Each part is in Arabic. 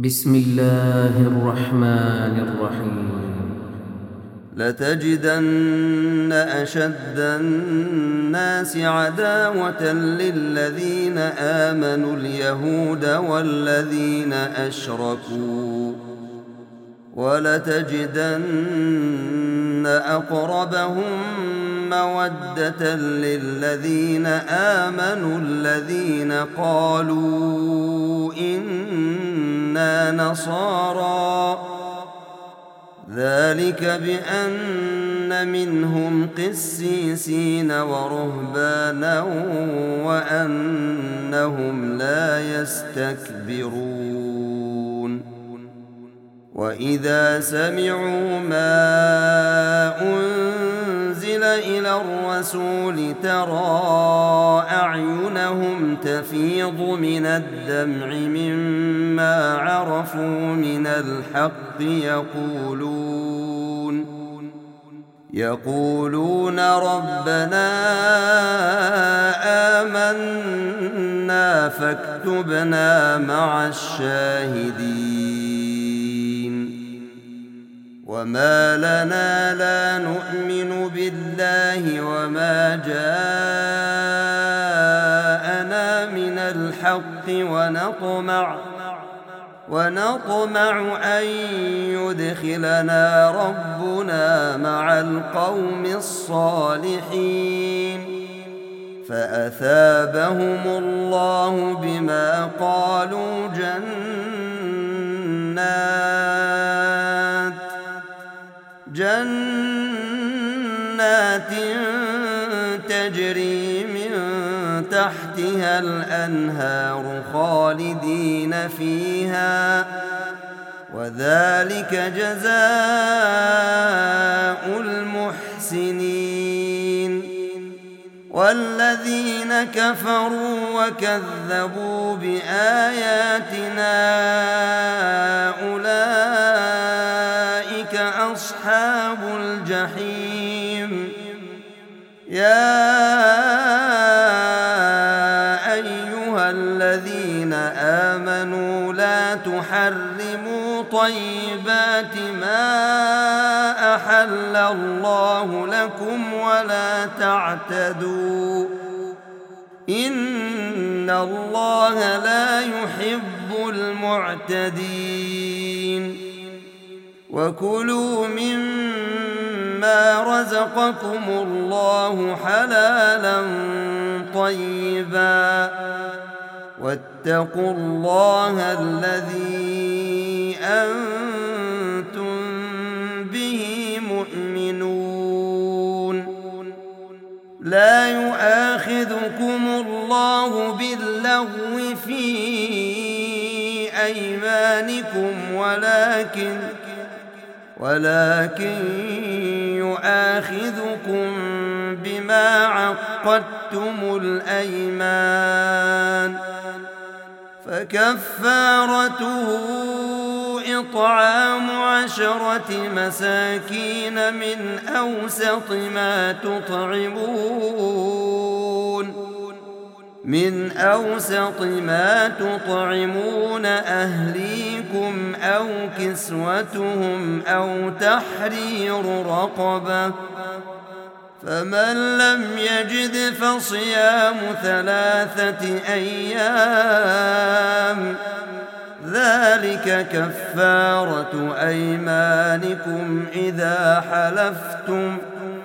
بسم الله الرحمن الرحيم. لتجدن أشد الناس عداوة للذين آمنوا اليهود والذين أشركوا، ولتجدن أقربهم مودة للذين آمنوا الذين قالوا إنا نصارى، ذلك بأن منهم قسيسين ورهبانا وأنهم لا يستكبرون. وإذا سمعوا ما أنزل إلى الرسول ترى أعينهم تفيض من الدمع مما عرفوا من الحق يقولون ربنا آمنا فاكتبنا مع الشاهدين. وما لنا لا نؤمن بالله وما جاءنا من الحق ونطمع أن يدخلنا ربنا مع القوم الصالحين، فأثابهم الله بما قالوا جنات تجري من تحتها الأنهار خالدين فيها، وذلك جزاء المحسنين. والذين كفروا وكذبوا بآياتنا أولئك أصحاب الجحيم. يا أيها الذين آمنوا لا تحرموا طيبات ما أحل الله لكم ولا تعتدوا، إن الله لا يحب المعتدين. وكلوا مما رزقكم الله حلالا طيبا، واتقوا الله الذي أنتم به مؤمنون. لا يؤاخذكم الله باللغو في أيمانكم ولكن يؤاخذكم بما عقدتم الأيمان، فكفارته إطعام 10 مساكين من أوسط ما تطعمون أهليكم أو كسوتهم أو تحرير رقبة، فمن لم يجد فصيام 3 أيام، ذلك كفارة أيمانكم إذا حلفتم،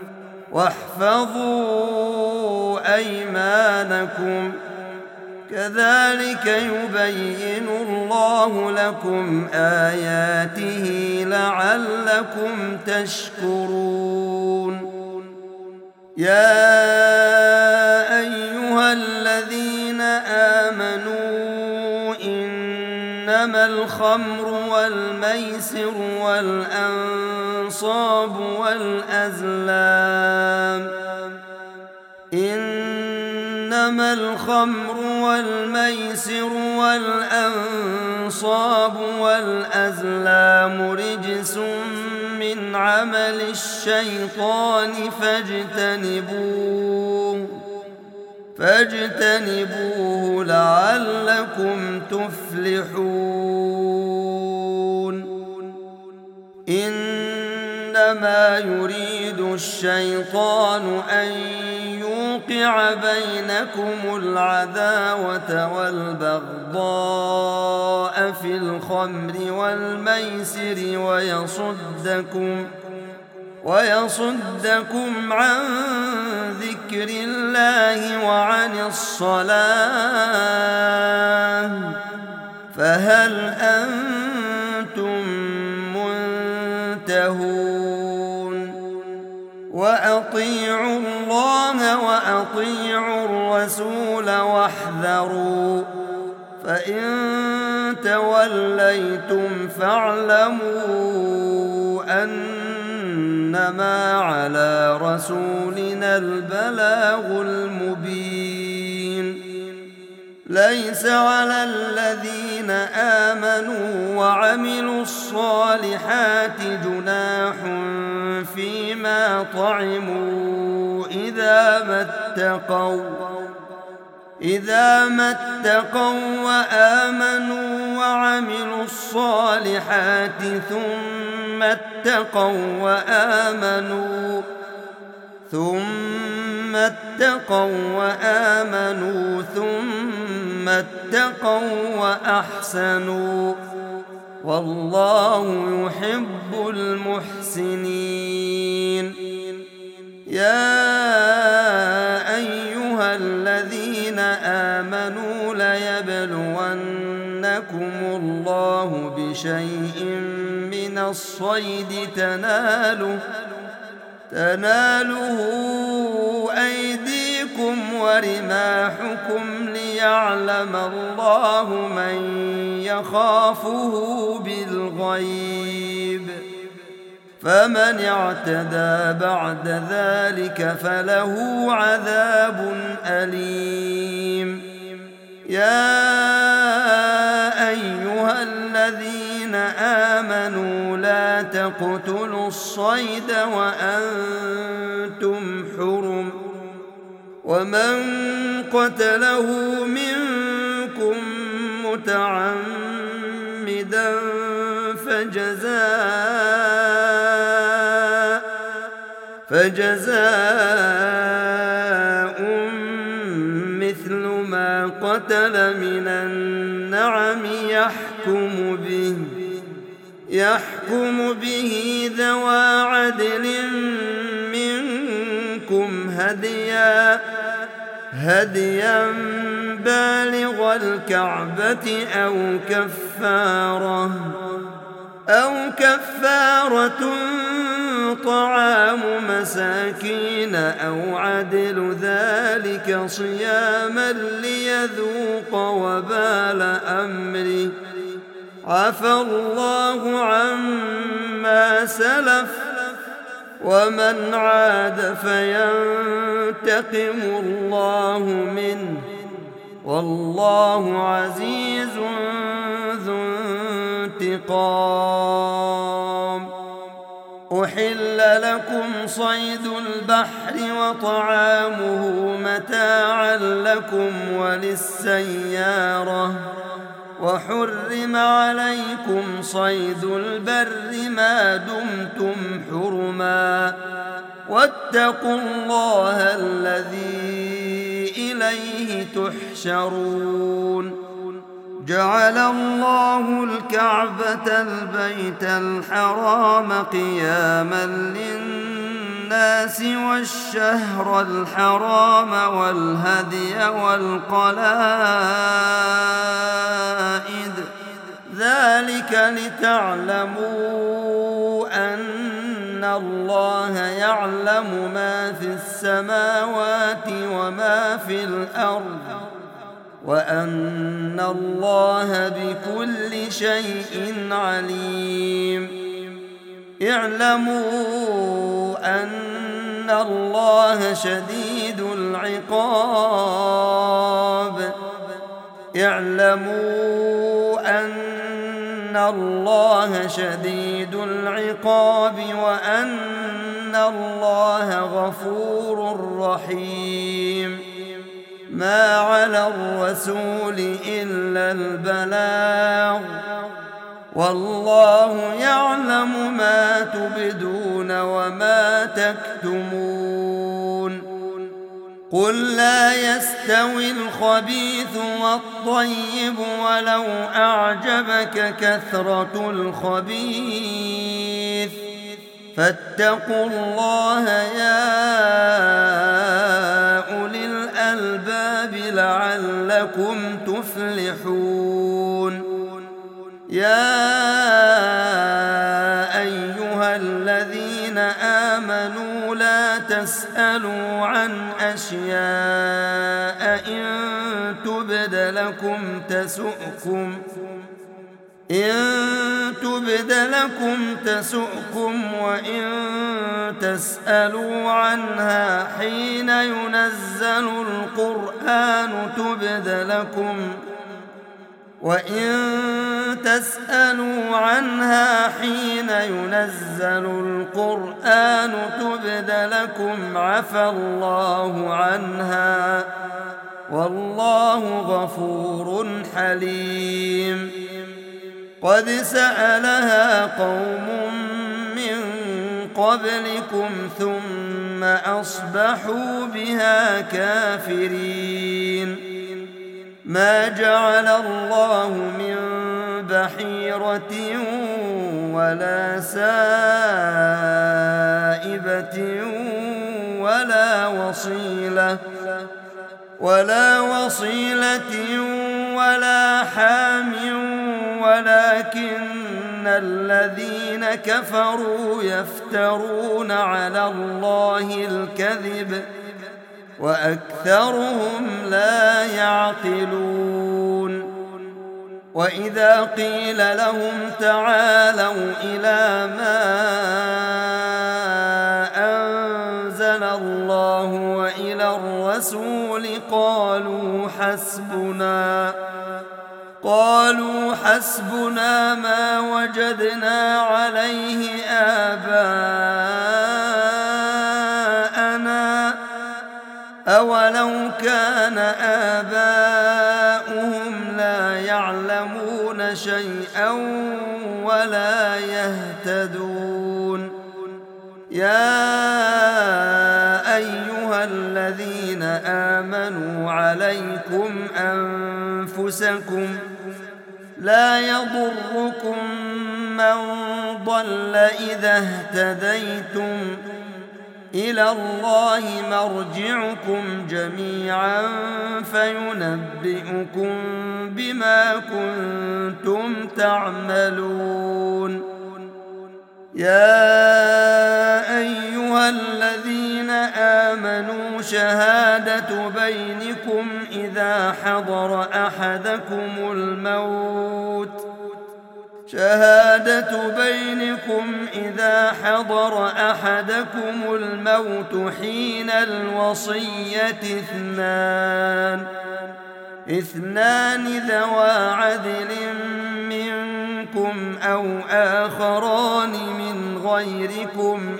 واحفظوا أيمانكم، كذلك يبين الله لكم آياته لعلكم تشكرون. يا أيها الذين آمنوا إنما الخمر والميسر والأنصاب والأزلام رجس من عمل الشيطان فاجتنبوه لعلكم تفلحون. إنما يريد الشيطان أن يوقع بينكم العداوة والبغضاء في الخمر والميسر ويصدكم عن ذكر الله وعن الصلاة فهل أنتم منتهون وأطيعوا الله وأطيعوا الرسول واحذروا فإن توليتم فاعلموا أنما على رسولنا البلاغ المبين ليس على الذين آمنوا وعملوا الصالحات جناح فيما طعموا إذا ما اتقوا وآمنوا وعملوا الصالحات ثم اتقوا وأحسنوا والله يحب المحسنين يا أيها الذين آمنوا ليبلونكم الله بشيء من الصيد تناله أيديكم ورماحكم ليعلم الله من يخافه بالغيب فمن اعتدى بعد ذلك فله عذاب أليم يا أيها الذين آمنوا لا تقتلوا الصيد وأنتم حرم ومن قتله منكم متعمدا فجزاء مثل ما قتل من النعم يحكم به ذوى عدل منكم هديا بالغ الكعبة أو كفارة طعام مساكين أو عدل ذلك صياما ليذوق وبال أمره عفى الله عما سلف ومن عاد فينتقم الله منه والله عزيز ذو انتقام أحل لكم صيد البحر وطعامه متاعا لكم وللسيارة وحرم عليكم صيد البر ما دمتم حرما واتقوا الله الذي إليه تحشرون جعل الله الكعبة البيت الحرام قياما للناس والشهر الحرام والهدي والقلائد ذلك لتعلموا أن الله يعلم ما في السماوات وما في الأرض وأن الله بكل شيء عليم اعلموا أن الله شديد العقاب وأن الله غفور رحيم ما على الرسول إلا البلاغ والله يعلم ما تبدون وما تكتمون قل لا يستوي الخبيث والطيب ولو أعجبك كثرة الخبيث فاتقوا الله يا أولي الألباب لعلكم تفلحون يا أيها الذين آمنوا لا تسألوا عن أشياء إن تبد لكم تسؤكم وإن تسألوا عنها حين ينزل القرآن تبد لكم عفى الله عنها والله غفور حليم قد سألها قوم من قبلكم ثم أصبحوا بها كافرين ما جعل الله من بحيرة ولا سائبة ولا وصيلة ولا حام ولكن الذين كفروا يفترون على الله الكذب وأكثرهم لا يعقلون وإذا قيل لهم تعالوا إلى ما أنزل الله وإلى الرسول قالوا حسبنا ما وجدنا عليه آباءنا أولو كان آباؤهم لا يعلمون شيئا ولا يهتدون يا أيها الذين آمنوا عليكم أنفسكم لا يضركم من ضل إذا اهتديتم إلى الله مرجعكم جميعا فينبئكم بما كنتم تعملون يا أيها الذين آمنوا شهادة بينكم إذا حضر أحدكم الموت حين الوصية اثنان ذوى عدل منكم أو آخران من غيركم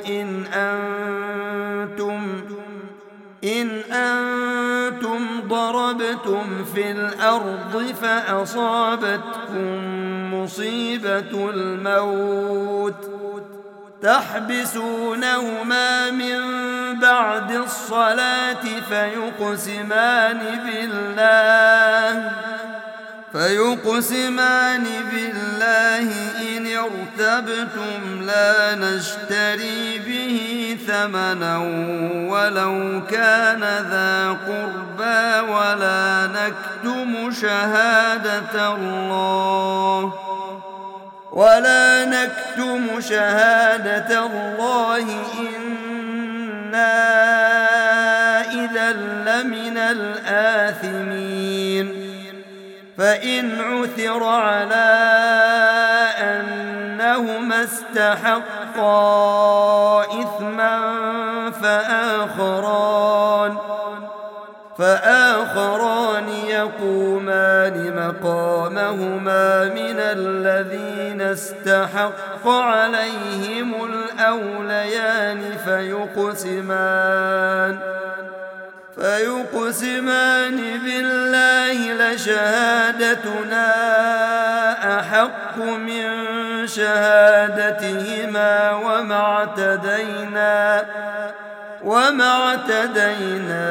إن أنتم ضربتم في الأرض فأصابتكم مصيبة الموت تحبسونهما من بعد الصلاة فيقسمان بالله إن ارتبتم لا نشتري به ثمنا ولو كان ذا قربى ولا نكتم شهادة الله إنا إذا لمن الآثمين فإن عثر على أنهما استحقا إثما فآخران يقومان مقامهما من الذين استحق عليهم الأوليان فيقسمان بالله لشهادتنا أحق من شهادتهما وما اعتدينا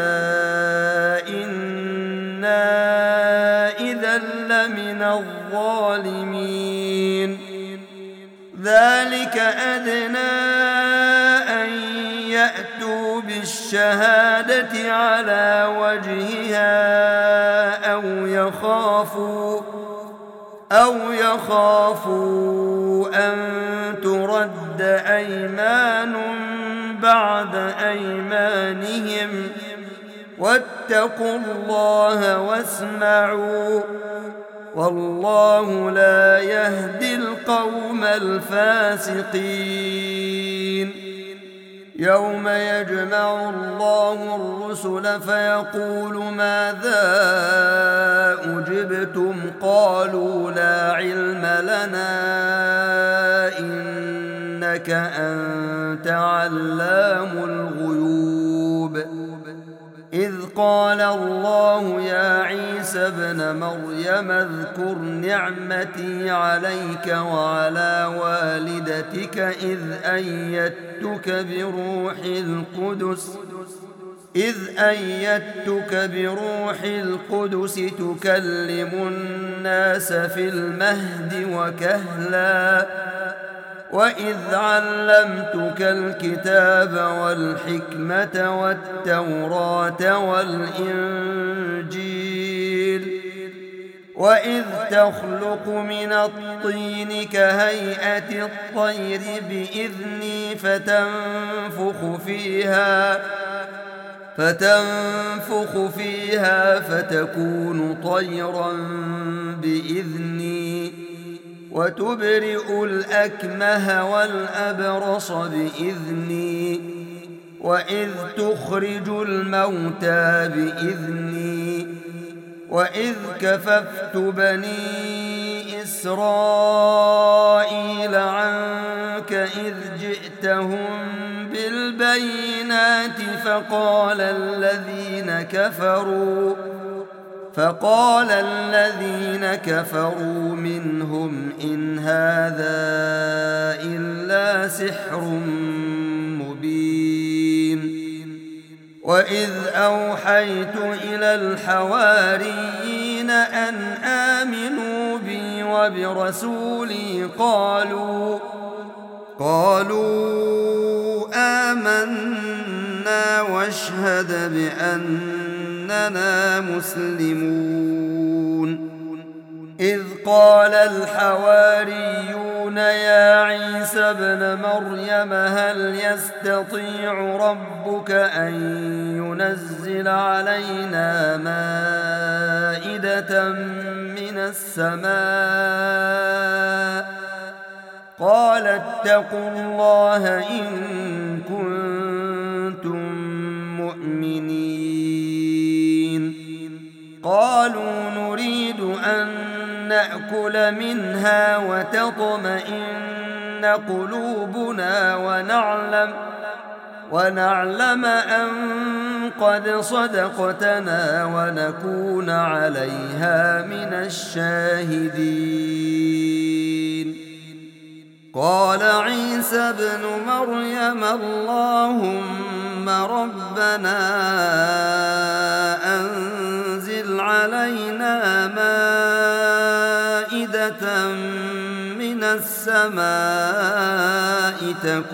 إنا إذا لمن الظالمين ذلك أدنى أن يأتوا بالشهادة على وجهها أو يخافوا أن ترد أيمان بعد أيمانهم واتقوا الله واسمعوا والله لا يهدي القوم الفاسقين يوم يجمع الله الرسل فيقول ماذا أجبتم قالوا لا علم لنا إنك أنت علام الغيوب إذ قال الله يا عيسى ابن مريم اذكر نعمتي عليك وعلى والدتك إذ أيدتك بروح القدس تكلم الناس في المهد وكهلا وإذ علمتك الكتاب والحكمة والتوراة والإنجيل وإذ تخلق من الطين كهيئة الطير بإذني فتنفخ فيها فتكون طيرا بإذني وتبرئ الأكمه والأبرص بإذني وإذ تخرج الموتى بإذني وإذ كففت بني إسرائيل عنك إذ جئتهم بالبينات فقال الذين كفروا منهم إن هذا إلا سحر مبين وإذ أوحيت إلى الحواريين أن آمنوا بي وبرسولي قالوا آمنا واشهد بأننا مسلمون إذ قال الحواريون يا عيسى ابن مريم هل يستطيع ربك أن ينزل علينا مائدة من السماء قال اتقوا الله إن كنتم مؤمنين قالوا نريد أن نأكل منها وتطمئن قلوبنا ونعلم أن قد صدقتنا ونكون عليها من الشاهدين قال عيسى ابن مريم اللهم ربنا أنزل علينا مائدة من السماء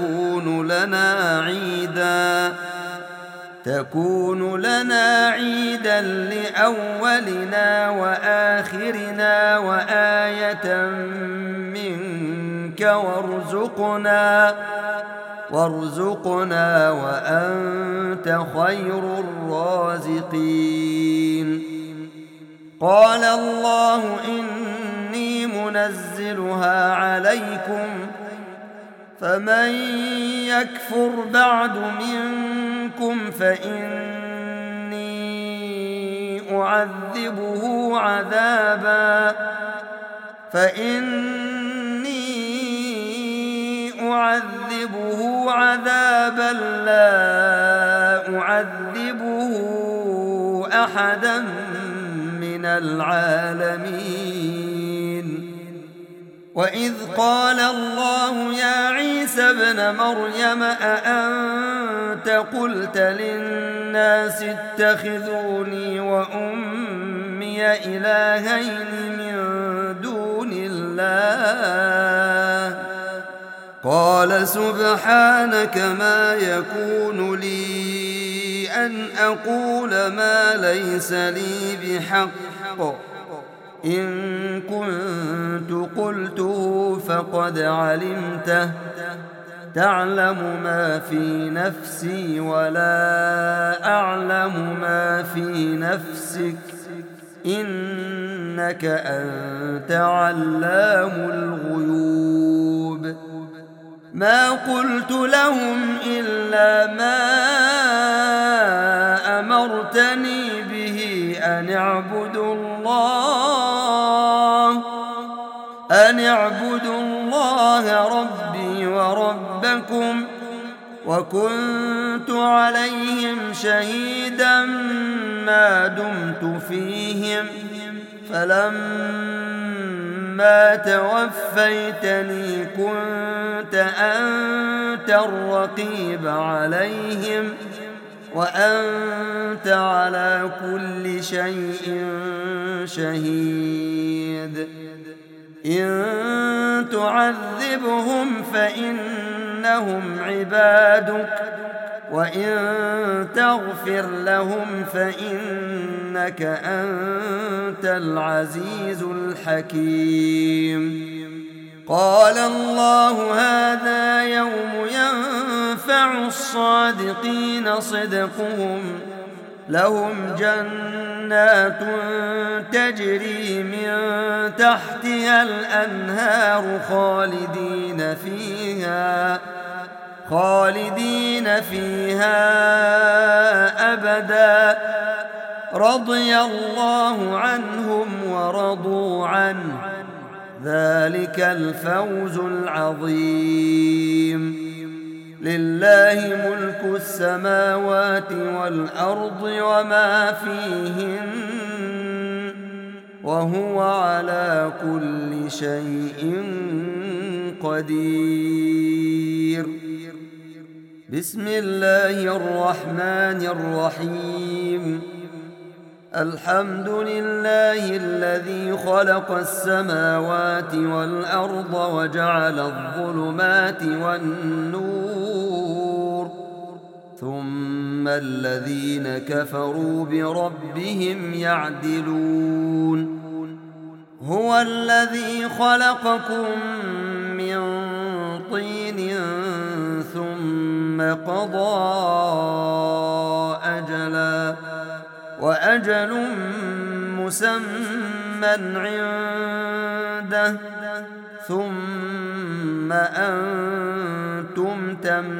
تكون لنا عيدا لأولنا وآخرنا وآية منك وارزقنا وأنت خير الرازقين قال الله إني منزلها عليكم فمن يكفر بعد منكم فإني أعذبه عذابا لا أعذبه أحدا من العالمين. وإذ قال الله يا عيسى ابن مريم أأنت قلت للناس اتخذوني وأمي إلهين من دون الله قال سبحانك ما يكون لي أن أقول ما ليس لي بحق إن كنت قلته فقد علمته تعلم ما في نفسي ولا أعلم ما في نفسك إنك أنت علام الغيوب. ما قلت لهم إلا ما أمرتني به أن اعبدوا الله ربي وربكم وكنت عليهم شهيدا ما دمت فيهم فلما توفيتني كنت أنت الرقيب عليهم وأنت على كل شيء شهيد. إن تعذبهم فإنهم عبادك وإن تغفر لهم فإنك أنت العزيز الحكيم. قال الله هذا يوم ينفع الصادقين صدقهم لهم جنات تجري من تحتها الأنهار خالدين فيها أبدا رضي الله عنهم ورضوا عنه ذلك الفوز العظيم. لله ملك السماوات والأرض وما فيهن وهو على كل شيء قدير. بسم الله الرحمن الرحيم. الحمد لله الذي خلق السماوات والأرض وجعل الظلمات والنور ثم الذين كفروا بربهم يعدلون. هو الذي خلقكم من طين ثم قضى أجلا وأجل مسمى عنده ثم أنتم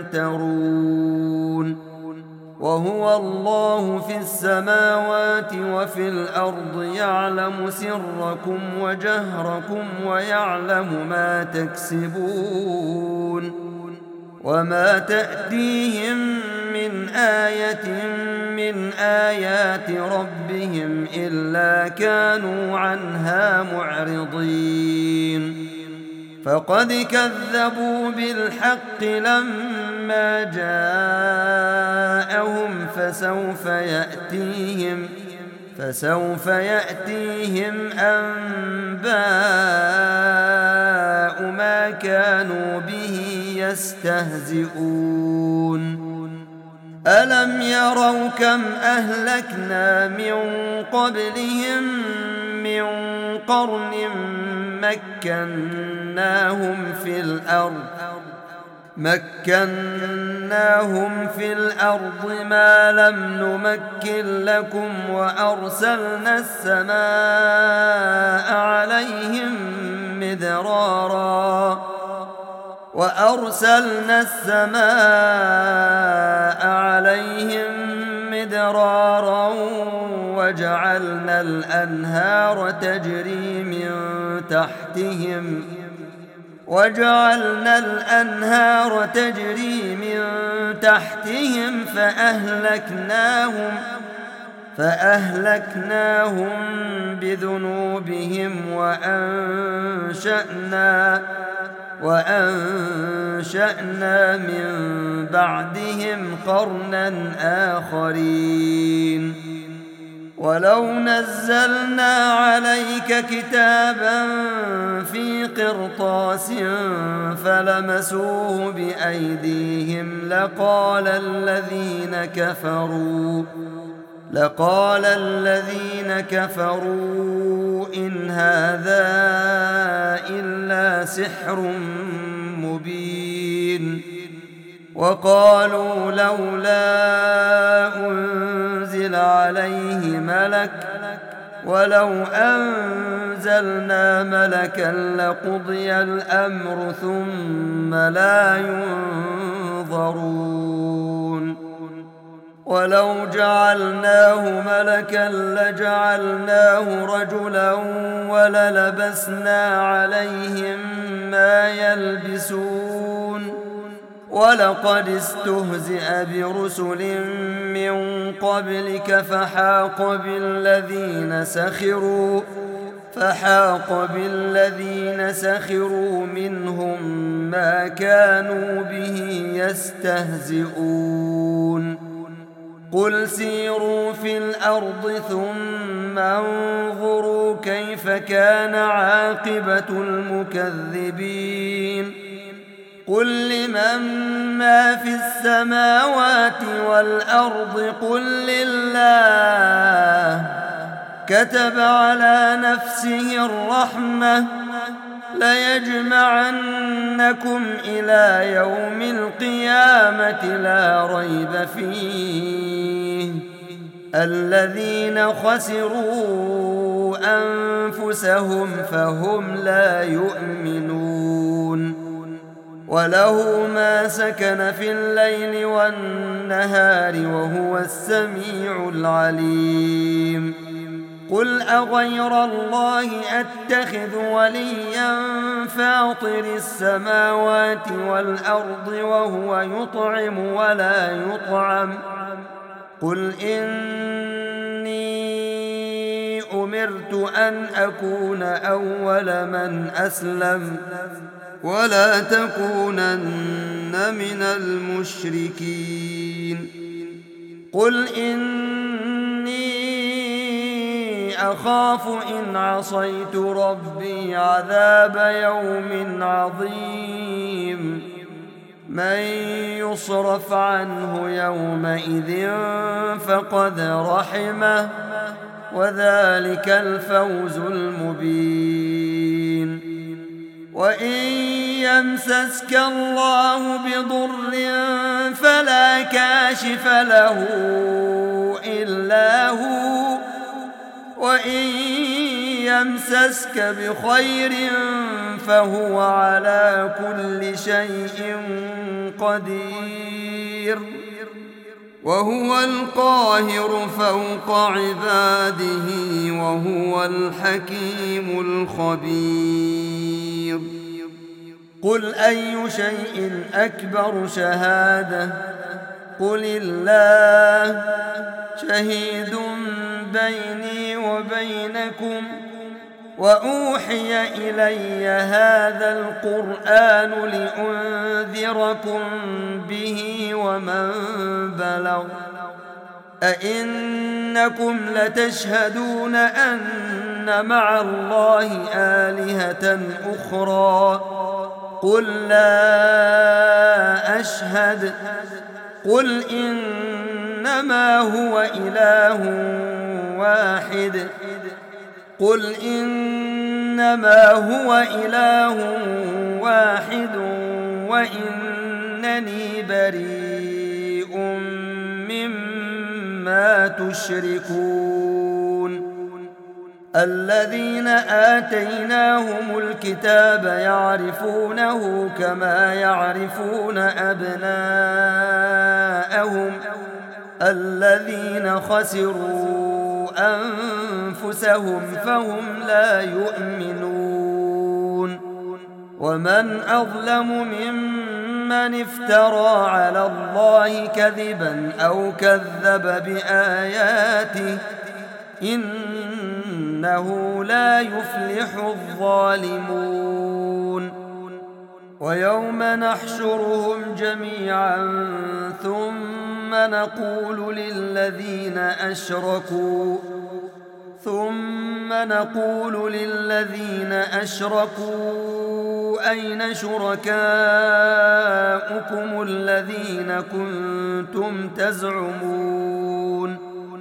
تمترون. وهو الله في السماوات وفي الأرض يعلم سركم وجهركم ويعلم ما تكسبون. وما تأتيهم من آية من آيات ربهم إلا كانوا عنها معرضين. فقد كذبوا بالحق لما جاءهم فسوف يأتيهم أنباء ما كانوا به يستهزئون. ألم يروا كم أهلكنا من قبلهم من قرن مكناهم في الأرض ما لم نمكن لكم وأرسلنا السماء عليهم مدرارا وجعلنا الأنهار فأهلكناهم بذنوبهم وأنشأنا من بعدهم قرنا آخرين ولو نزلنا عليك كتابا في قرطاس فلمسوه بأيديهم لقال الذين كفروا إن هذا إلا سحر مبين وقالوا لولا أنزل عليه ملك ولو أنزلنا ملكا لقضي الأمر ثم لا ينظرون ولو جعلناه ملكا لجعلناه رجلا وللبسنا عليهم ما يلبسون ولقد استهزئ برسل من قبلك فحاق بالذين سخروا منهم ما كانوا به يستهزئون قل سيروا في الأرض ثم انظروا كيف كان عاقبة المكذبين قل لمن ما في السماوات والأرض قل لله كتب على نفسه الرحمة ليجمعنكم إلى يوم القيامة لا ريب فيه الذين خسروا أنفسهم فهم لا يؤمنون وله ما سكن في الليل والنهار وهو السميع العليم قل أغير الله أتخذ وليا فاطر السماوات والأرض وهو يطعم ولا يطعم قل إني أمرت أن أكون أول من أسلم ولا تكونن من المشركين قل إني أخاف إن عصيت ربي عذاب يوم عظيم من يصرف عنه يومئذ فقد رحمه وذلك الفوز المبين وإن يمسسك الله بضر فلا كاشف له إلا هو وإن يمسسك بخير فهو على كل شيء قدير وهو القاهر فوق عباده وهو الحكيم الخبير قل أي شيء أكبر شهادة قل الله شهيد بيني وبينكم وأوحي إلي هذا القرآن لأنذركم به ومن بلغ أئنكم لتشهدون أن مع الله آلهة أخرى قل لا أشهد قل إنما هو إله واحد قل إنما هو إله واحد وإنني بريء مما تشركون الذين آتيناهم الكتاب يعرفونه كما يعرفون أبناءهم الذين خسروا أنفسهم فهم لا يؤمنون ومن أظلم ممن من افترى على الله كذبا أو كذب بآياته إنه لا يفلح الظالمون ويوم نحشرهم جميعا ثم نقول للذين أشركوا أين شركاؤكم الذين كنتم تزعمون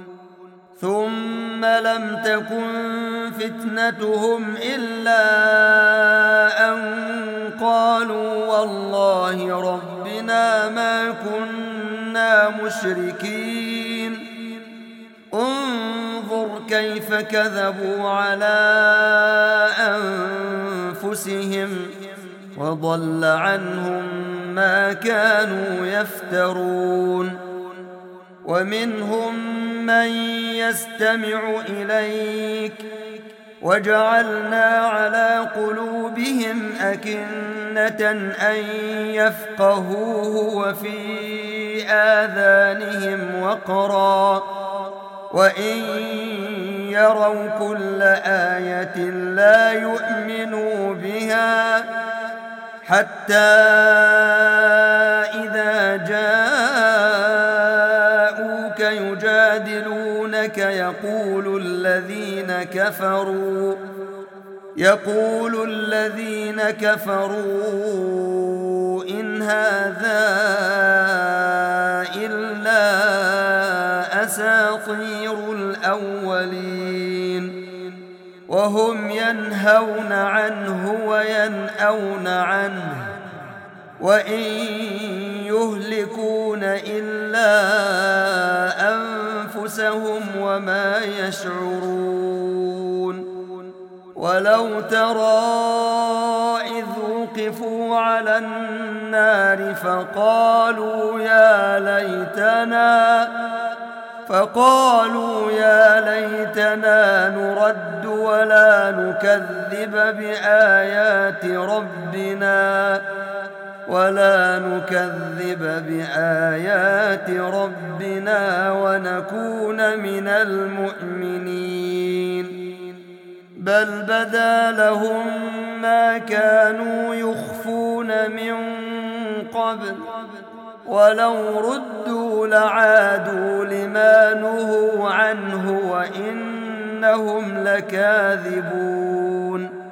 ثم لم تكن فتنتهم إلا أن قالوا والله ربنا ما كنا مشركين انظر كيف كذبوا على أنفسهم وضل عنهم ما كانوا يفترون ومنهم من يستمع إليك وجعلنا على قلوبهم أكنة أن يفقهوه وفي آذانهم وقرا وإن يروا كل آية لا يؤمنوا بها حتى إذا جاءوك يجادلونك يقول الذين كفروا إن هذا إلا أساطير الأولين وهم ينهون عنه وينأون عنه وإن يهلكون إلا أنفسهم وما يشعرون ولو ترى إذ وقفوا على النار فقالوا يا ليتنا نرد ولا نكذب بآيات ربنا ونكون من المؤمنين بل بدا لهم ما كانوا يخفون من قبل ولو ردوا لعادوا لما نهوا عنه وإنهم لكاذبون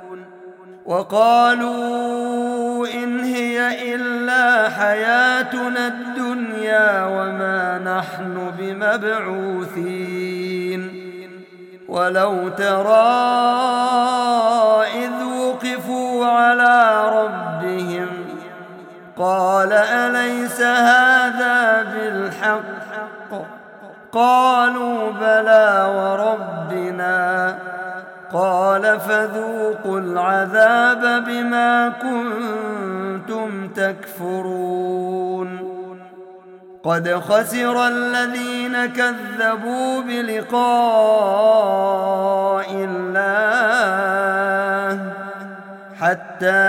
وقالوا إن هي إلا حياتنا الدنيا وما نحن بمبعوثين ولو ترى إذ وقفوا على ربهم قال أليس هذا بالحق قالوا بلى وربنا قال فذوقوا العذاب بما كنتم تكفرون قد خسر الذين كذبوا بلقاء الله حتى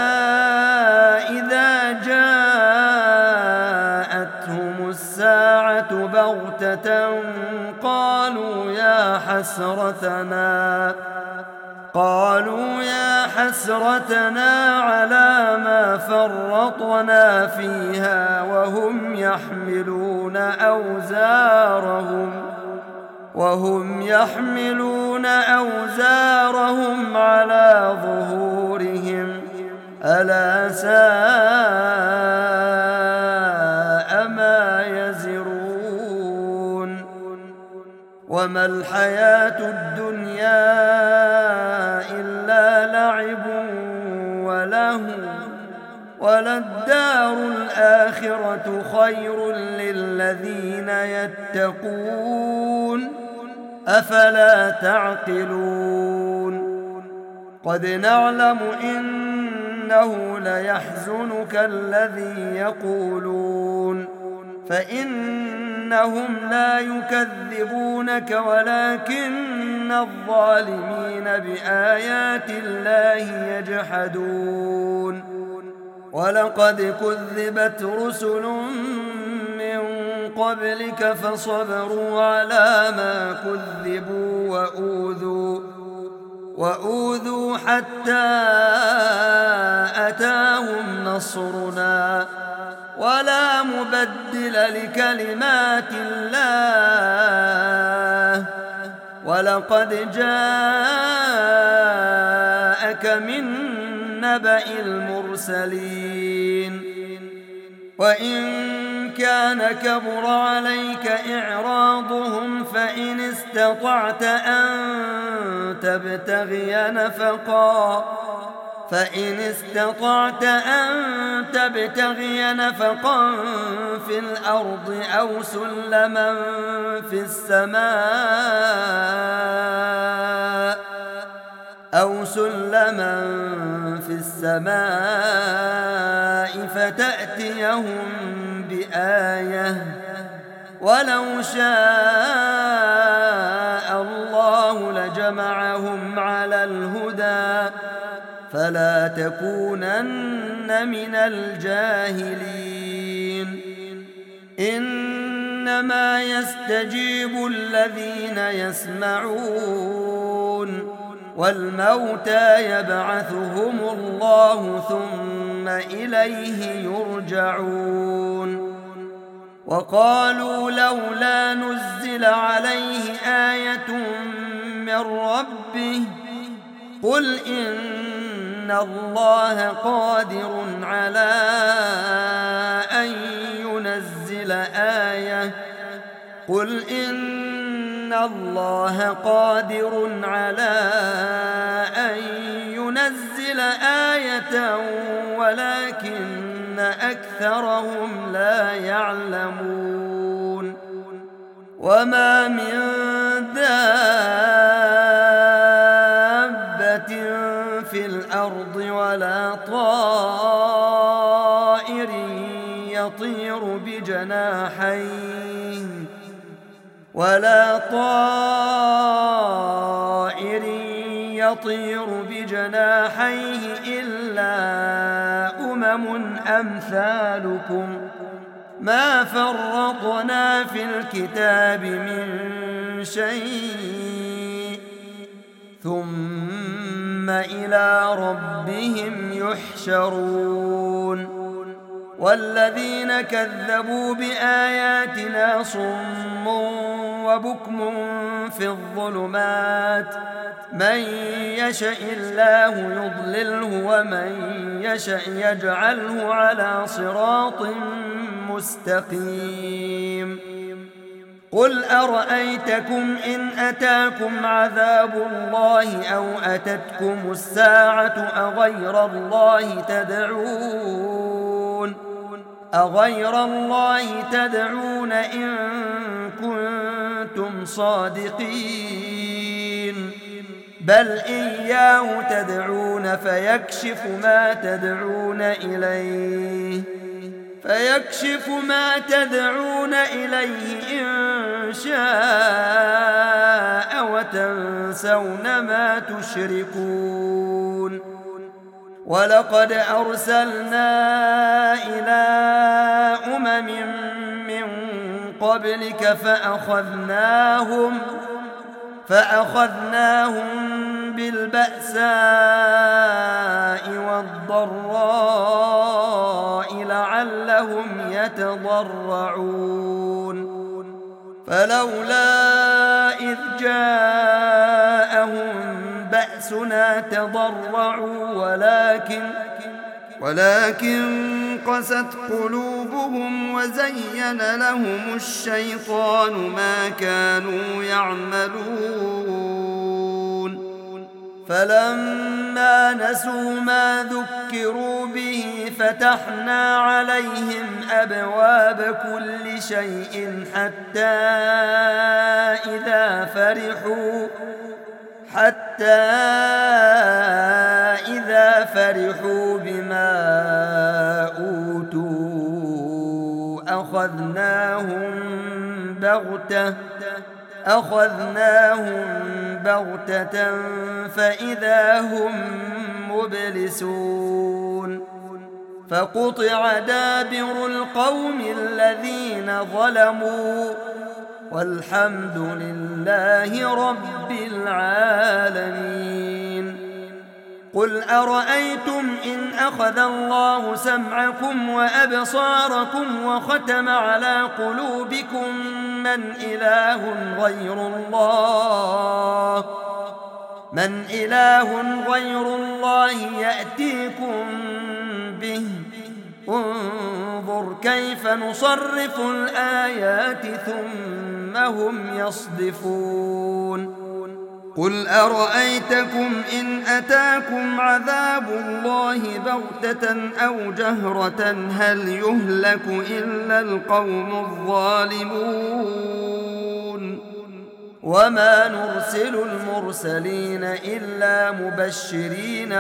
إذا جاءتهم الساعة بغتة قالوا يا حسرتنا على ما فرطنا فيها وهم يحملون أوزارهم على ظهورهم ألا ساء ما يزرون وما الحياة الدنيا إلا لعب ولهو وللدار الآخرة خير للذين يتقون أفلا تعقلون قد نعلم إنه ليحزنك الذي يقولون فإنهم لا يكذبونك ولكن الظالمين بآيات الله يجحدون ولقد كذبت رسل من قبلك فصبروا على ما كذبوا وأوذوا حتى أتاهم نصرنا ولا مبدل لكلمات الله ولقد جاءك من نبأ المرسلين وإن كان كبر عليك إعراضهم فإن استطعت أن تبتغي نفقا في الأرض أو سلما في السماء فتأتيهم بآية ولو شاء الله لجمعهم على الهدى فلا تكونن من الجاهلين إنما يستجيب الذين يسمعون والموتى يبعثهم الله ثم إليه يرجعون وقالوا لولا نزل عليه آية من ربه قل إن الله قادر على أن ينزل آية ولكن أكثرهم لا يعلمون وما من دابة في الأرض ولا طائر يطير بجناحيه إلا أمثالكم ما فرطنا في الكتاب من شيء ثم إلى ربهم يحشرون والذين كذبوا بآياتنا صم وبكم في الظلمات من يشاء الله يضلله ومن يشاء يجعله على صراط مستقيم قل أرأيتكم إن أتاكم عذاب الله أو أتتكم الساعة أغير الله تدعون إن كنتم صادقين بل إياه تدعون فيكشف ما تدعون إليه إن شاء وتنسون ما تشركون ولقد أرسلنا إلى أمم من قبلك فأخذناهم بالبأساء والضراء لعلهم يتضرعون فلولا إذ جاءهم بأسنا تضرعوا ولكن قست قلوبهم وزين لهم الشيطان ما كانوا يعملون فلما نسوا ما ذكروا به فتحنا عليهم أبواب كل شيء حتى إذا فرحوا بما أوتوا أخذناهم بغتة فإذا هم مبلسون فقطع دابر القوم الذين ظلموا والحمد لله رب العالمين. قل أرأيتم إن أخذ الله سمعكم وأبصاركم وختم على قلوبكم من إله غير الله يأتيكم به انظر كيف نصرف الآيات ثم هم يصدفون. قل أرأيتكم إن أتاكم عذاب الله بغتة أو جهرة هل يهلك إلا القوم الظالمون. وما نرسل المرسلين إلا مبشرين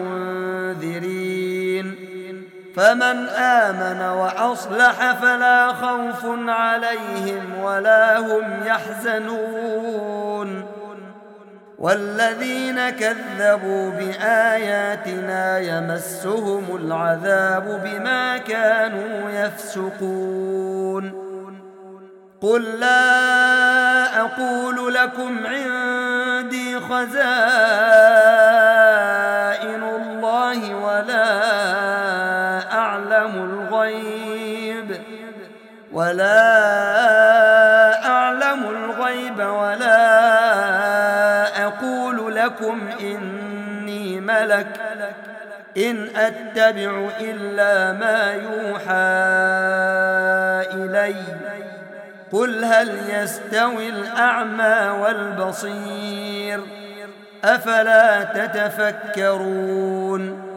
ومنذرين فمن آمن وأصلح فلا خوف عليهم ولا هم يحزنون. والذين كذبوا بآياتنا يمسهم العذاب بما كانوا يفسقون. قل لا أقول لكم عندي خزائن الله ولا أعلم الغيب ولا أقول لكم إني ملك إن أتبع إلا ما يوحى إلي. قل هل يستوي الأعمى والبصير أفلا تتفكرون.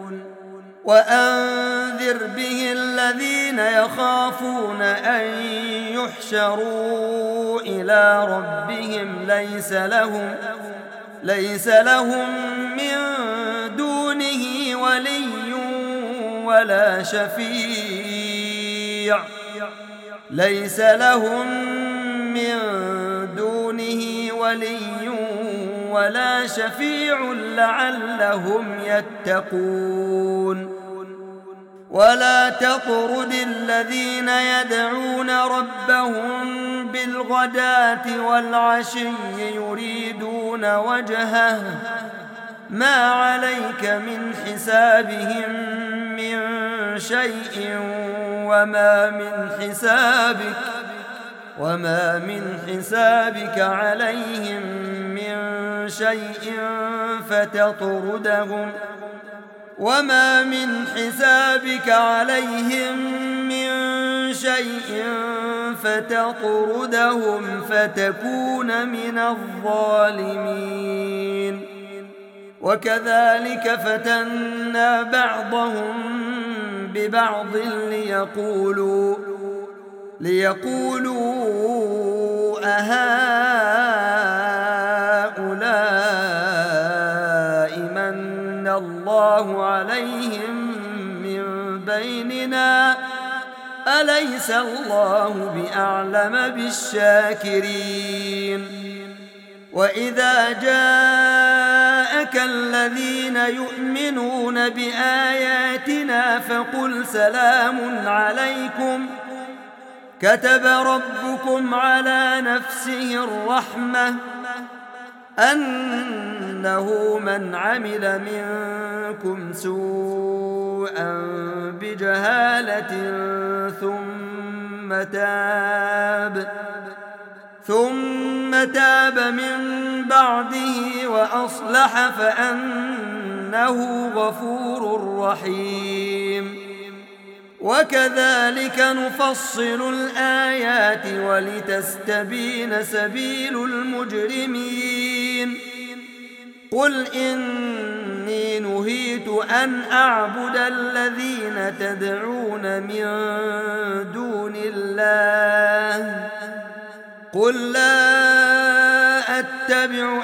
وأنذر به الذين يخافون أن يحشروا إلى ربهم ليس لهم من دونه ولي ولا شفيع لعلهم يتقون. ولا تطرد الذين يدعون ربهم بالغداة والعشي يريدون وجهه ما عليك من حسابهم من شيء وما من حسابك عليهم من شيء فتطردهم فتكون من الظالمين. وكذلك فتنا بعضهم ببعض ليقولوا أهؤلاء من الله عليهم من بيننا أليس الله بأعلم بالشاكرين. وإذا جاءك الذين يؤمنون بآياتنا فقل سلام عليكم كتب ربكم على نفسه الرحمة أنه من عمل منكم سوءا بجهالة ثم تاب من بعده وأصلح فأنه غفور رحيم. وكذلك نفصل الآيات ولتستبين سبيل المجرمين. قل إني نهيت أن أعبد الذين تدعون من دون الله قل لا أتبع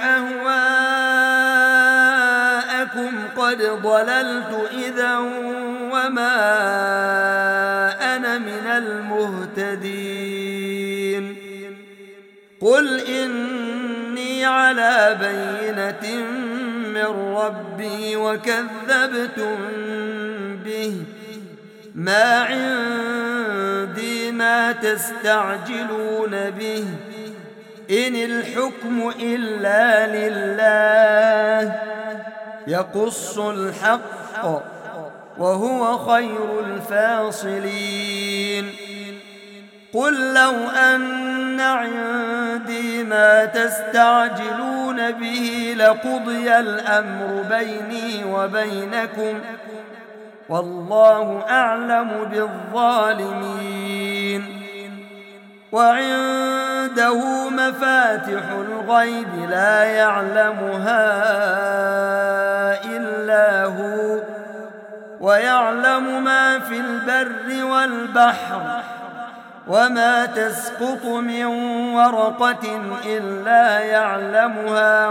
أهواءكم قد ضللت إذا وما أنا من المهتدين. قل إني على بينة من ربي وكذبتم به ما عندي ما تستعجلون به إن الحكم إلا لله يقص الحق وهو خير الفاصلين قل لو أن عندي ما تستعجلون به لقضي الأمر بيني وبينكم والله أعلم بالظالمين وعنده مفاتح الغيب لا يعلمها إلا هو ويعلم ما في البر والبحر وما تسقط من ورقة إلا يعلمها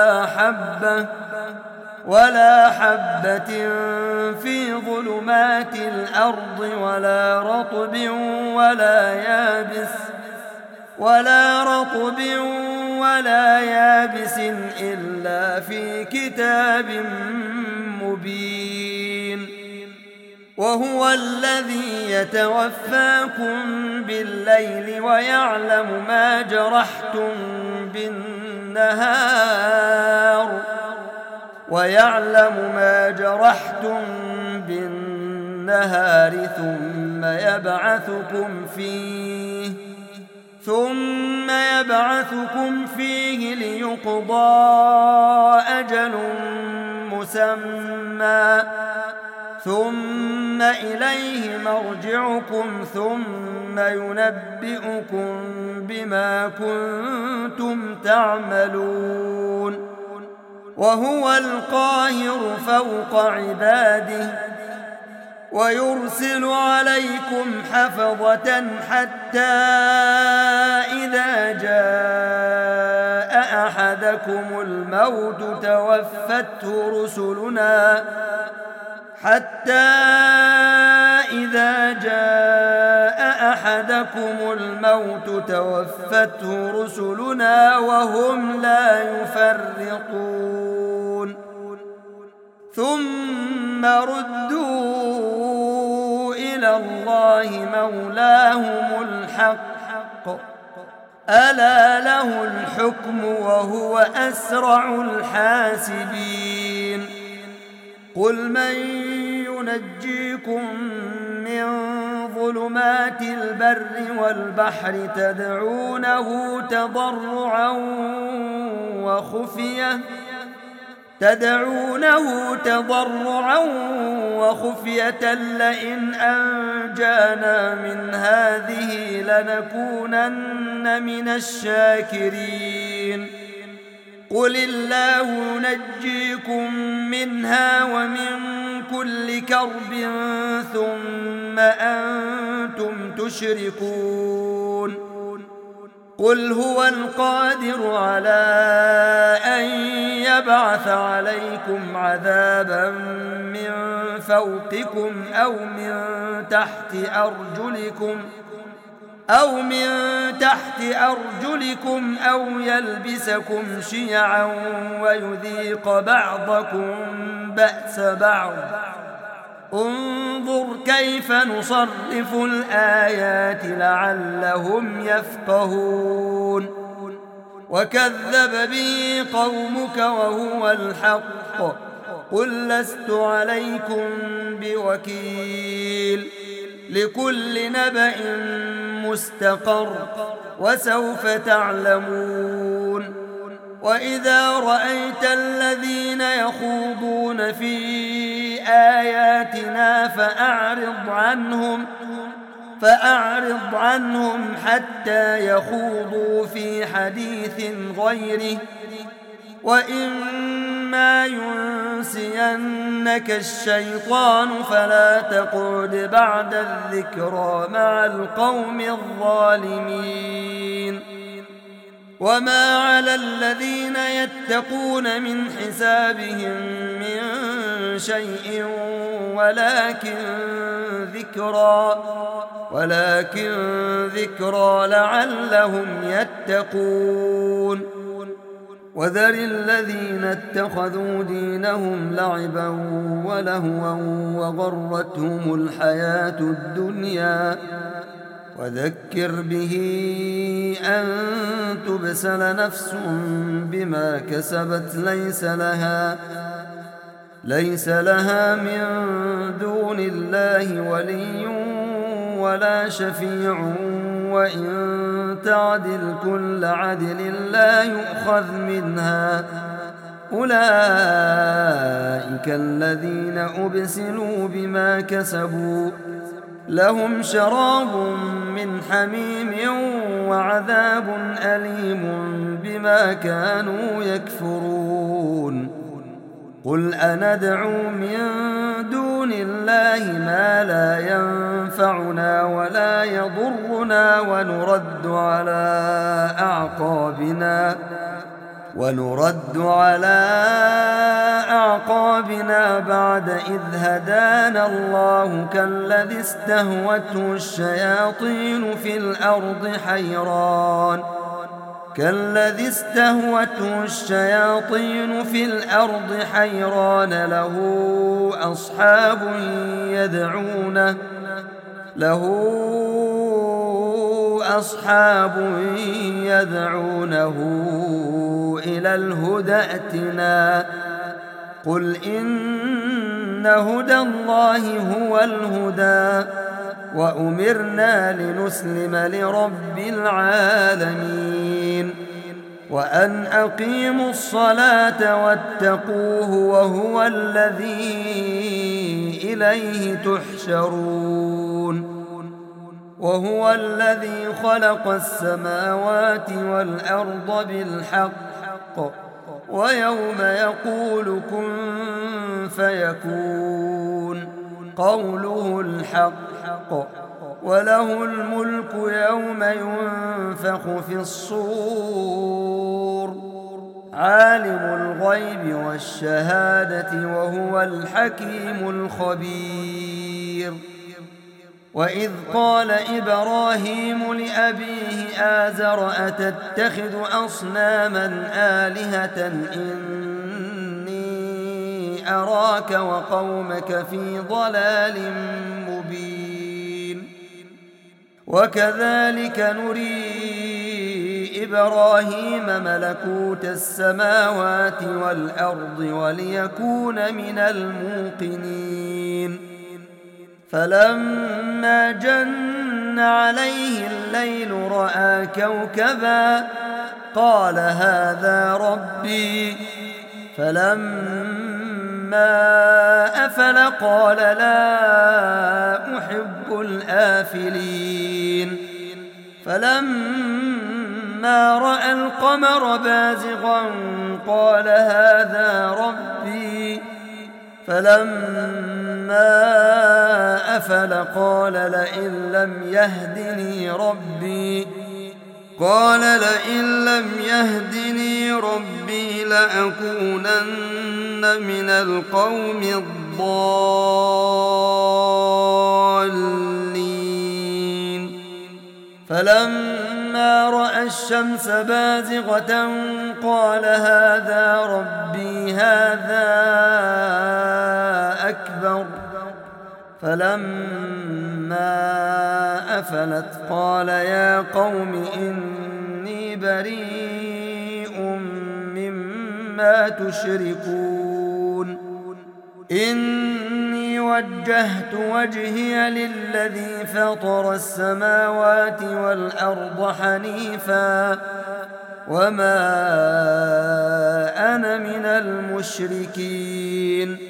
ولا حبة في ظلمات الأرض ولا رطب ولا يابس إلا في كتاب مبين وهو الذي يتوفاكم بالليل ويعلم ما جرحتم بالنهار ثم يبعثكم فيه ليقضى أجل مسمى ثم إليه مرجعكم ثم ينبئكم بما كنتم تعملون وهو القاهر فوق عباده ويرسل عليكم حفظة حتى إذا جاء أحدكم الموت توفته رسلنا وهم لا يفرطون ثم ردوا إلى الله مولاهم الحق ألا له الحكم وهو أسرع الحاسبين قل من ينجيكم من ظلمات البر والبحر تدعونه تضرعا وخفية لئن أنجانا من هذه لنكونن من الشاكرين قل الله ينجيكم منها ومن كل كرب ثم أنتم تشركون قل هو القادر على أن يبعث عليكم عذابا من فوقكم أو من تحت أرجلكم أو يلبسكم شيعا ويذيق بعضكم بأس بعض انظر كيف نصرف الآيات لعلهم يفقهون وكذب به قومك وهو الحق قل لست عليكم بوكيل لكل نبأ مستقر وسوف تعلمون وإذا رأيت الذين يخوضون في آياتنا فأعرض عنهم حتى يخوضوا في حديث غيره وإما ينسينك الشيطان فلا تقعد بعد الذكرى مع القوم الظالمين وما على الذين يتقون من حسابهم من شيء ولكن ذكرى لعلهم يتقون وذر الذين اتخذوا دينهم لعبا ولهوا وغرتهم الحياة الدنيا وذكر به أن تبسل نفس بما كسبت ليس لها من دون الله ولي ولا شفيع وإن تعدل كل عدل لا يؤخذ منها أولئك الذين أبسلوا بما كسبوا لهم شراب من حميم وعذاب أليم بما كانوا يكفرون قل أندعو من دون الله ما لا ينفعنا ولا يضرنا ونرد على أعقابنا بعد إذ هدانا الله كالذي استهوته الشياطين في الأرض حيران له أصحاب يدعونه إلى الهدى ائتنا قل إن هدى الله هو الهدى وأمرنا لنسلم لرب العالمين وأن أقيموا الصلاة واتقوه وهو الذي إليه تحشرون وهو الذي خلق السماوات والأرض بالحق ويوم يقول كن فيكون قوله الحق وله الملك يوم ينفخ في الصور عالم الغيب والشهادة وهو الحكيم الخبير وإذ قال إبراهيم لأبيه آزر أتتخذ أصناما آلهة إني أراك وقومك في ضلال مبين وكذلك نري إبراهيم ملكوت السماوات والأرض وليكون من الموقنين فلما جن عليه الليل رأى كوكبا قال هذا ربي فلما أفل قال لا أحب الآفلين فلما رأى القمر بازغا قال هذا ربي فلما أفل قال لئن لم يهدني ربي لأكونن من القوم الضالين فلما رأى الشمس بازغة قال هذا ربي هذا أكبر فلما أفلت قال يا قوم إني بريء مما تشركون إني وجهت وجهي للذي فطر السماوات والأرض حنيفا وما أنا من المشركين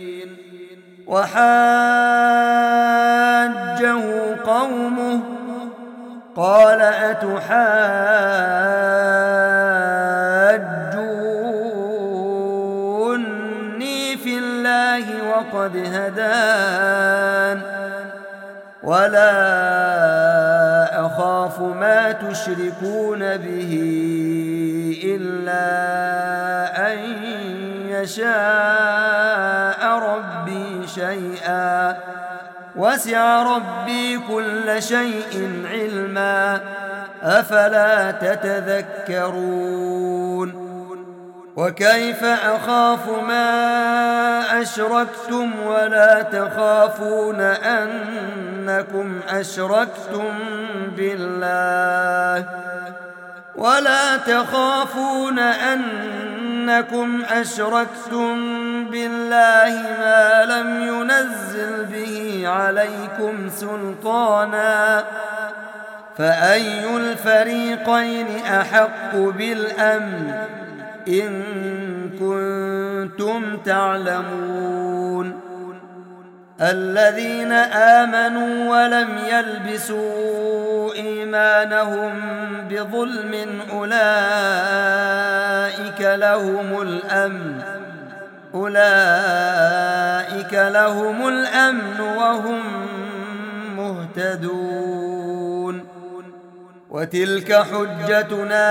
وحاجه قومه قال أتحاجوني في الله وقد هدان ولا أخاف ما تشركون به إلا أن يشاء ربي شيئا وسع ربي كل شيء علما أفلا تتذكرون وكيف أخاف ما أشركتم ولا تخافون أنكم أشركتم بالله ما لم ينزل به عليكم سلطانا، فأي الفريقين أحق بالأمن إن كنتم تعلمون. الذين آمنوا ولم يلبسوا إيمانهم بظلم أولئك لهم الأمن وهم مهتدون. وتلك حجتنا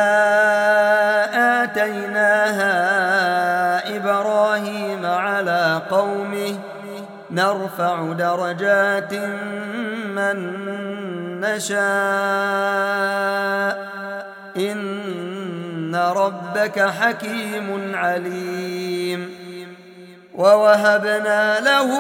آتيناها إبراهيم على قومه نرفع درجات من نشاء إن ربك حكيم عليم. ووهبنا له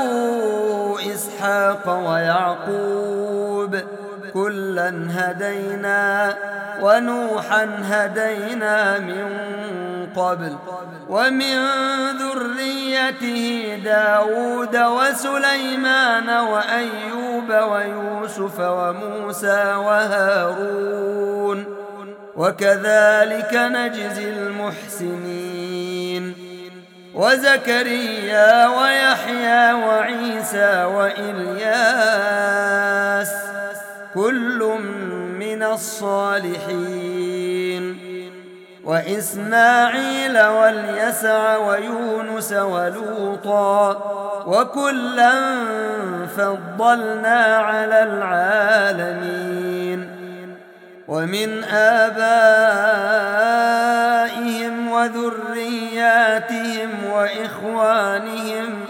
إسحاق ويعقوب كلا هدينا ونوحا هدينا من قبل ومن ذريته داود وسليمان وأيوب ويوسف وموسى وهارون وكذلك نجزي المحسنين. وزكريا ويحيى وعيسى وإلياس كل من الصالحين، وإسماعيل واليسع ويونس ولوطا وكلا فضلنا على العالمين. ومن آبائهم وذرياتهم وإخوانهم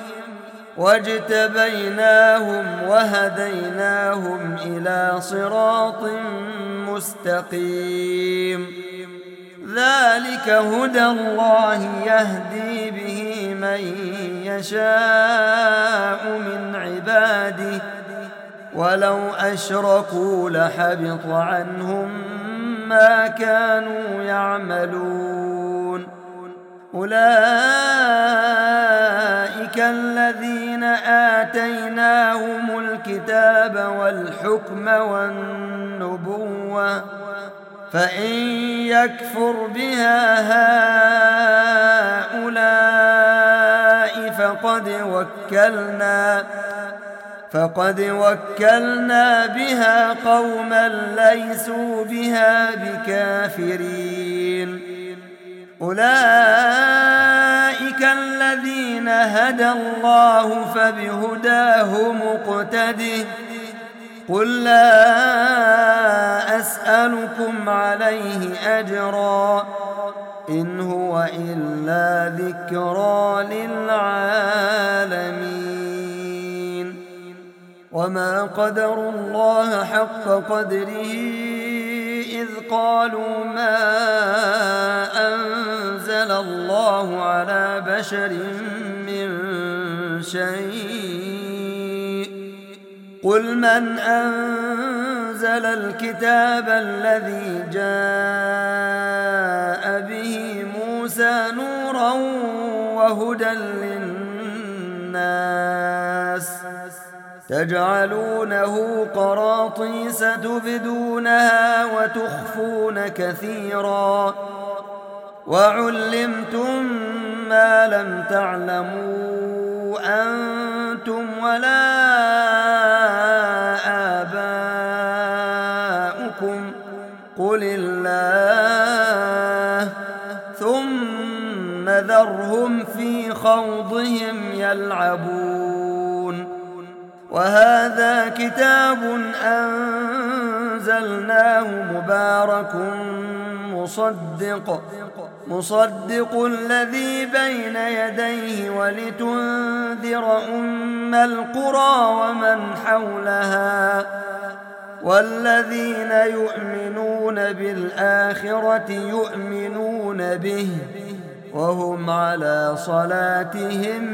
واجتبيناهم وهديناهم إلى صراط مستقيم. ذلك هدى الله يهدي به من يشاء من عباده ولو أشركوا لحبط عنهم ما كانوا يعملون. أولئك الذين آتيناهم الكتاب والحكم والنبوة فإن يكفر بها هؤلاء فقد وكلنا بها قوما ليسوا بها بكافرين. أولئك الذين هدى الله فبهداه مقتده. قل لا أسألكم عليه أجرا إن هو إلا ذكرى للعالمين. وما قدروا الله حق قدره إذ قالوا ما أنزل الله على بشر من شيء. قل من أنزل الكتاب الذي جاء به موسى نورا وهدى للناس تجعلونه قراطيس تبدونها وتخفون كثيرا وعلمتم ما لم تعلموا أنتم ولا آباؤكم قل الله ثم ذرهم في خوضهم يلعبون. وهذا كتاب أنزلناه مبارك مصدق الذي بين يديه ولتنذر أم القرى ومن حولها والذين يؤمنون بالآخرة يؤمنون به وهم على صلاتهم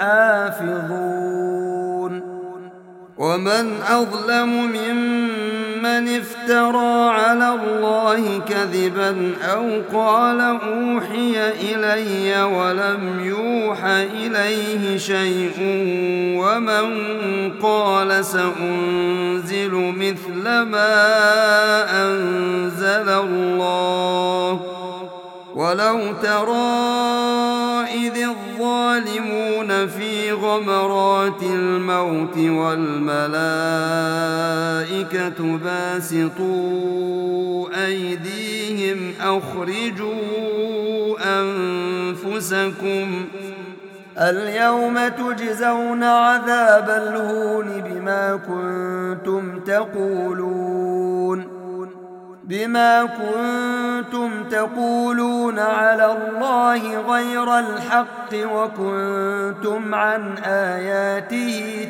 يحافظون ومن أظلم ممن افترى على الله كذبا أو قال أوحي إلي ولم يوح إليه شيء ومن قال سأنزل مثل ما أنزل الله ولو ترى إذ الظالمون في غمرات الموت والملائكة باسطوا أيديهم أخرجوا أنفسكم اليوم تجزون عذاب الهون بما كنتم تقولون على الله غير الحق وكنتم عن آياته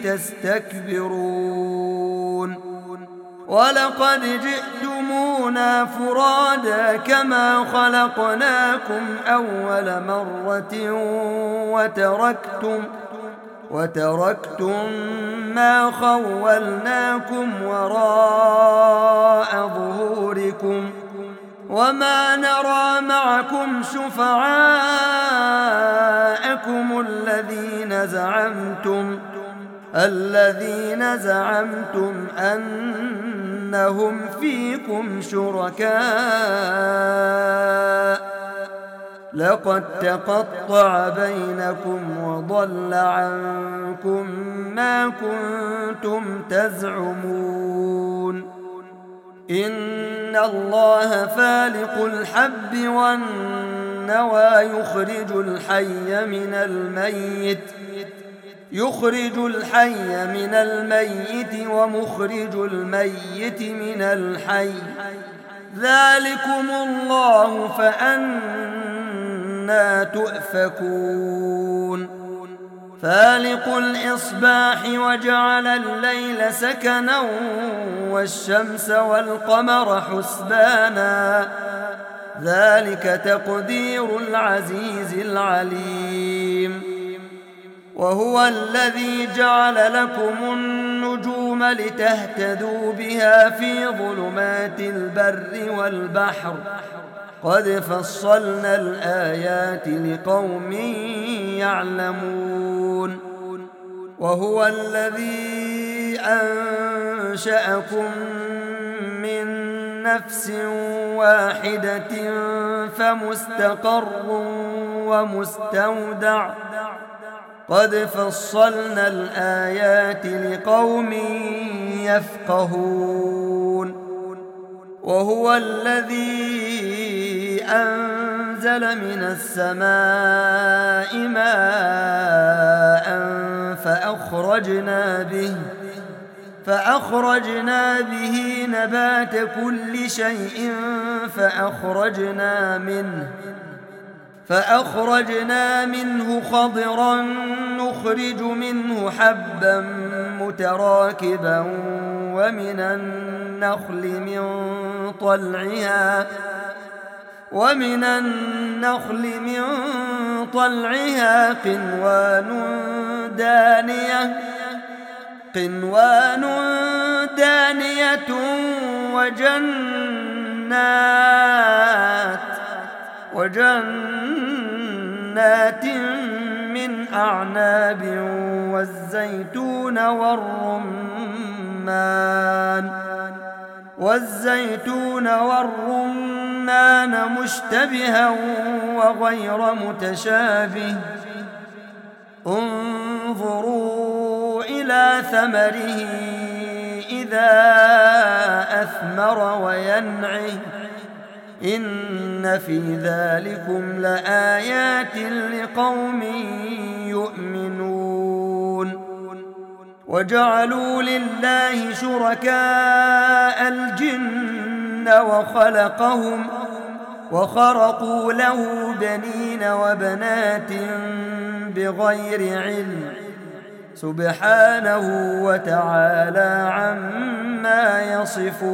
تستكبرون ولقد جئتمونا فرادا كما خلقناكم أول مرة وتركتم ما خولناكم وراء ظهوركم وما نرى معكم شفعاءكم الذين زعمتم أنهم فيكم شركاء لقد تقطع بينكم وضل عنكم ما كنتم تزعمون إن الله فالق الحب والنوى يخرج الحي من الميت ومخرج الميت من الحي ذلكم الله فأنى تؤفكون فالق الإصباح وجعل الليل سكنا والشمس والقمر حسبانا ذلك تقدير العزيز العليم وهو الذي جعل لكم النجوم لتهتدوا بها في ظلمات البر والبحر قد فصلنا الآيات لقوم يعلمون وهو الذي أنشأكم من نفس واحدة فمستقر ومستودع قد فصلنا الآيات لقوم يفقهون وهو الذي أنزل من السماء ماء فأخرجنا به نبات كل شيء فأخرجنا منه خضرا نخرج منه حبا متراكبا ومن النخل من طلعها قنوان دانية وجنات من أعناب والزيتون والرمان مشتبها وغير متشابه انظروا إلى ثمره إذا أثمر وينعه إن في ذلكم لآيات لقوم يؤمنون وجعلوا لله شركاء الجن وخرقوا له بنين وبنات بغير علم سبحانه وتعالى عما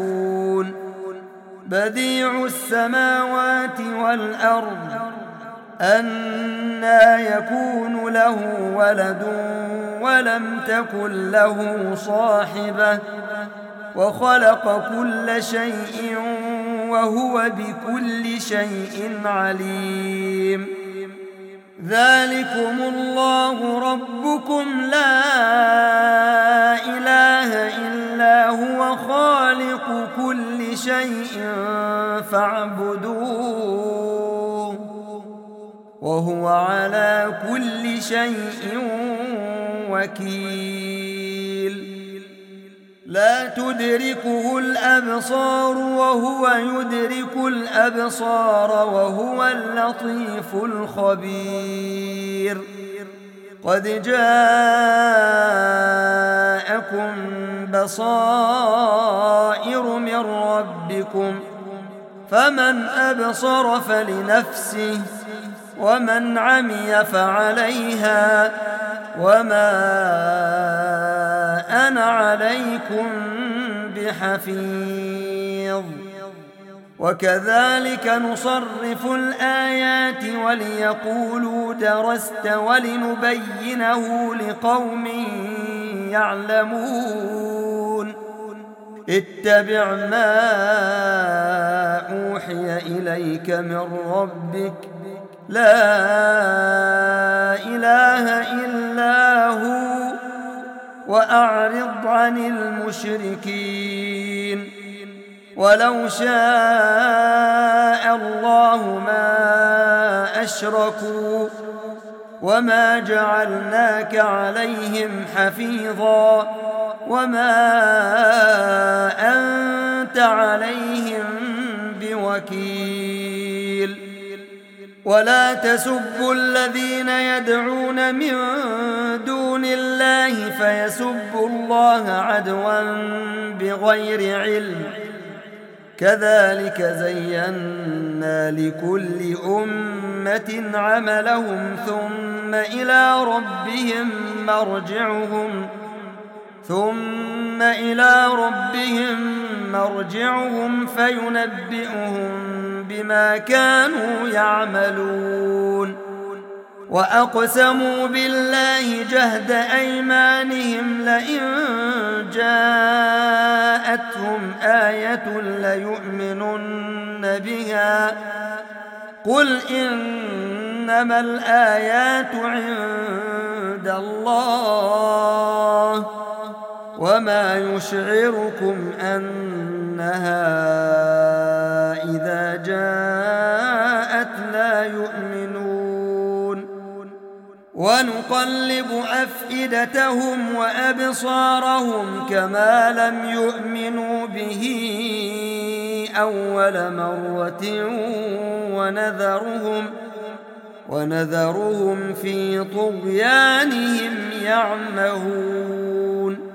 يصفون بديع السماوات والأرض أنى يكون له ولد ولم تكن له صاحبة وخلق كل شيء وهو بكل شيء عليم ذلكم الله ربكم لا إله إلا هو خالق كل شيء فاعبدوه وهو على كل شيء وكيل لا تدركه الأبصار وهو يدرك الأبصار وهو اللطيف الخبير قد جاءكم بصائر من ربكم فمن أبصر فلنفسه ومن عمي فعليها وما أنا عليكم بحفيظ وكذلك نصرف الآيات وليقولوا درست ولنبينه لقوم يعلمون اتبع ما أوحي إليك من ربك لا إله إلا هو وأعرض عن المشركين ولو شاء الله ما أشركوا وما جعلناك عليهم حفيظا وما أنت عليهم بوكيل ولا تسبوا الذين يدعون من دون الله فيسبوا الله عدوا بغير علم كذلك زينا لكل أمة عملهم ثم إلى ربهم مرجعهم فينبئهم بما كانوا يعملون وأقسموا بالله جهد أيمانهم لئن جاءتهم آية ليؤمنن بها قل إنما الآيات عند الله وما يشعركم أنها إذا جاءت لا يؤمنون ونقلب أفئدتهم وأبصارهم كما لم يؤمنوا به أول مرة ونذرهم في طغيانهم يعمهون